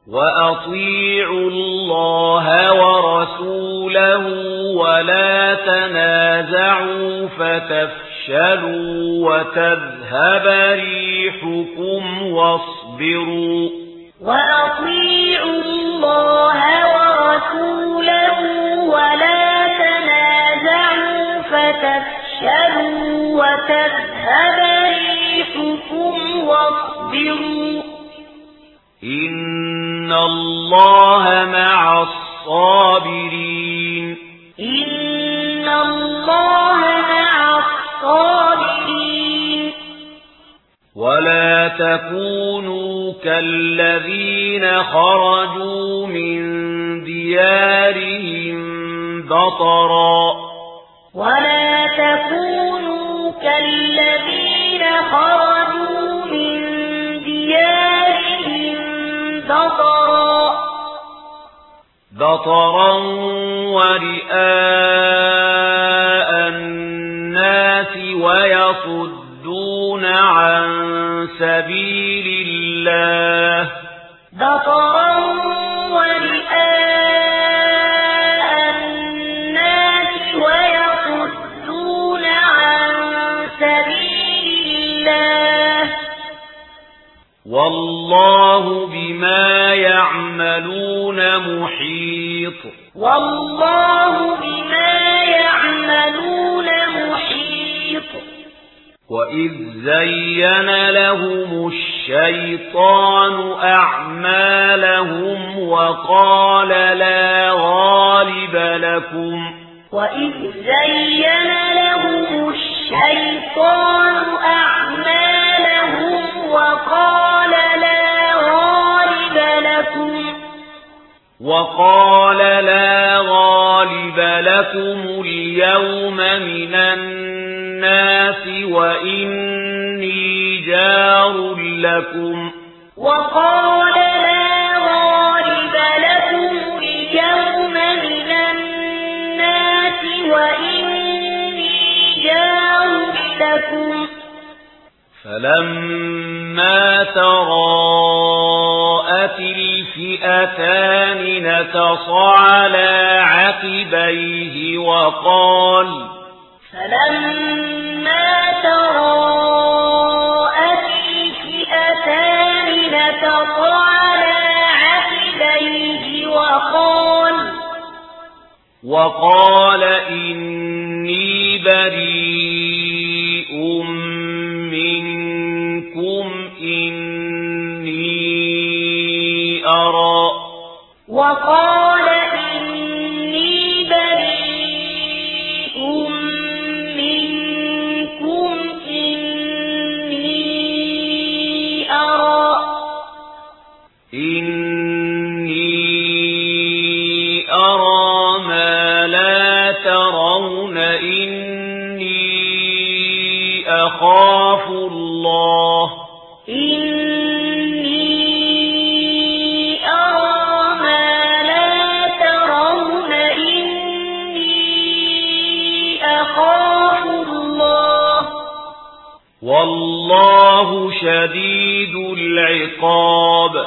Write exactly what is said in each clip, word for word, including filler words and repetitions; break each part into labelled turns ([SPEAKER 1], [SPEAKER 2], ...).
[SPEAKER 1] وأطيعوا الله ورسوله ولا تنازعوا فتفشلوا وتذهب ريحكم واصبروا
[SPEAKER 2] وأطيعوا الله ورسوله ولا تنازعوا فتفشلوا وتذهب ريحكم واصبروا
[SPEAKER 1] إن الله مع الصابرين
[SPEAKER 2] إن الله مع الصابرين
[SPEAKER 1] ولا تكونوا كالذين خرجوا من ديارهم بطرا
[SPEAKER 2] ولا تكونوا كالذين خرجوا من ديارهم بطرا
[SPEAKER 1] بطرا ورئاء الناس ويصدون عن سبيل الله
[SPEAKER 2] بطرا ورئاء الناس ويصدون عن سبيل الله
[SPEAKER 1] والله بما يعملون محيط
[SPEAKER 2] والله بما يعملون محيط
[SPEAKER 1] وإذ زين لهم الشيطان أعمالهم وقال لا غالب لكم
[SPEAKER 2] وإذ زين لهم الشيطان أعمالهم وقال لا غالب لكم
[SPEAKER 1] وقال لا غالب لكم اليوم من الناس وإني جار لكم
[SPEAKER 2] وقال لا غالب لكم اليوم من الناس وإني جار لكم
[SPEAKER 1] فلما تراءت الفئتان نكص على عقبيه وقال
[SPEAKER 2] فلما تراءت الفئتان نكص على عقبيه وقال
[SPEAKER 1] وقال إني بريء منكم إني أرى
[SPEAKER 2] وقال إني بريء منكم إني أرى
[SPEAKER 1] إني أرى ما لا ترون إني أخاف الله
[SPEAKER 2] إني أرى ما لا ترون إني أخاف الله
[SPEAKER 1] والله شديد العقاب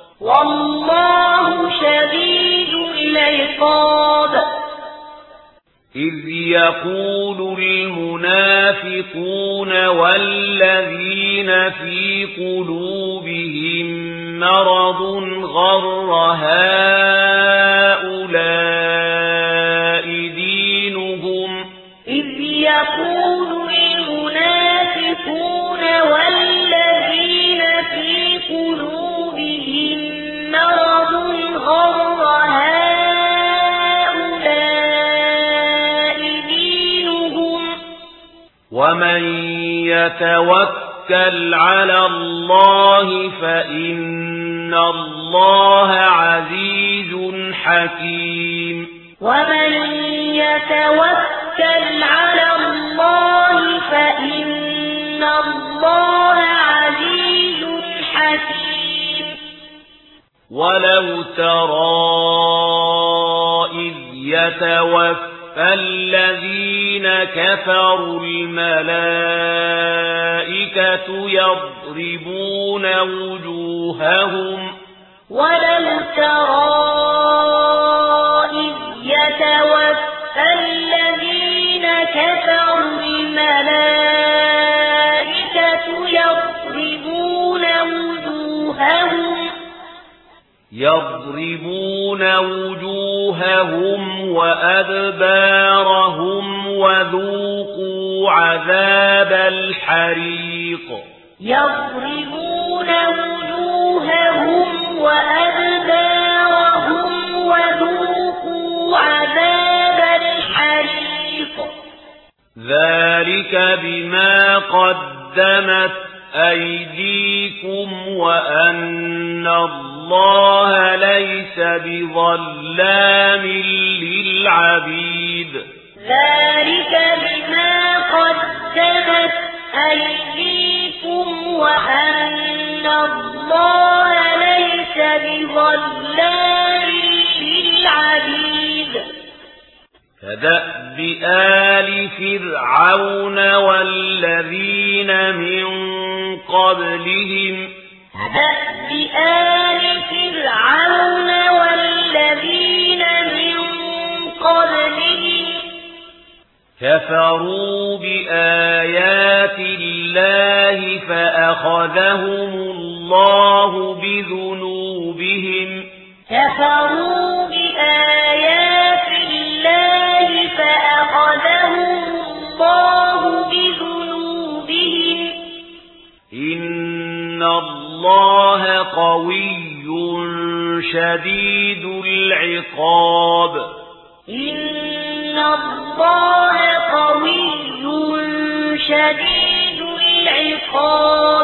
[SPEAKER 2] والله شديد العقاب
[SPEAKER 1] إذ يقول المنافقون والذين في قلوبهم مرض غر هؤلاء دينهم
[SPEAKER 2] إذ يقول المنافقون والذين في قلوبهم مرض غر هؤلاء دينهم
[SPEAKER 1] ومن يتوكل على الله فإن الله عزيز حكيم
[SPEAKER 2] ومن يتوكل على الله فإن الله عزيز حكيم
[SPEAKER 1] ولو ترى إذ يتوفى الذين كفروا الملائكة يضربون وجوههم
[SPEAKER 2] ولو ترى إذ يتوفى الذين كفروا الملائكة يضربون وجوههم
[SPEAKER 1] يضربون وجوههم وأدبارهم وذوقوا عذاب الحريق
[SPEAKER 2] يضربون وجوههم وأدبارهم وذوقوا عذاب الحريق
[SPEAKER 1] ذلك بما قدمت أيديكم وأن الله ليس بظلام للعبيد
[SPEAKER 2] ذلك بما قدمت أيديكم وأن الله ليس بظلام للعبيد
[SPEAKER 1] كدأب آل فرعون والذين من قبلهم
[SPEAKER 2] كدأب آل فرعون والذين من قبلهم
[SPEAKER 1] كفروا بآيات الله فأخذهم الله بذنوبهم
[SPEAKER 2] كفروا بآيات الله فأخذهم الله بذنوبهم
[SPEAKER 1] إن الله قوي شديد العقاب
[SPEAKER 2] إن الله قوي شديد العقاب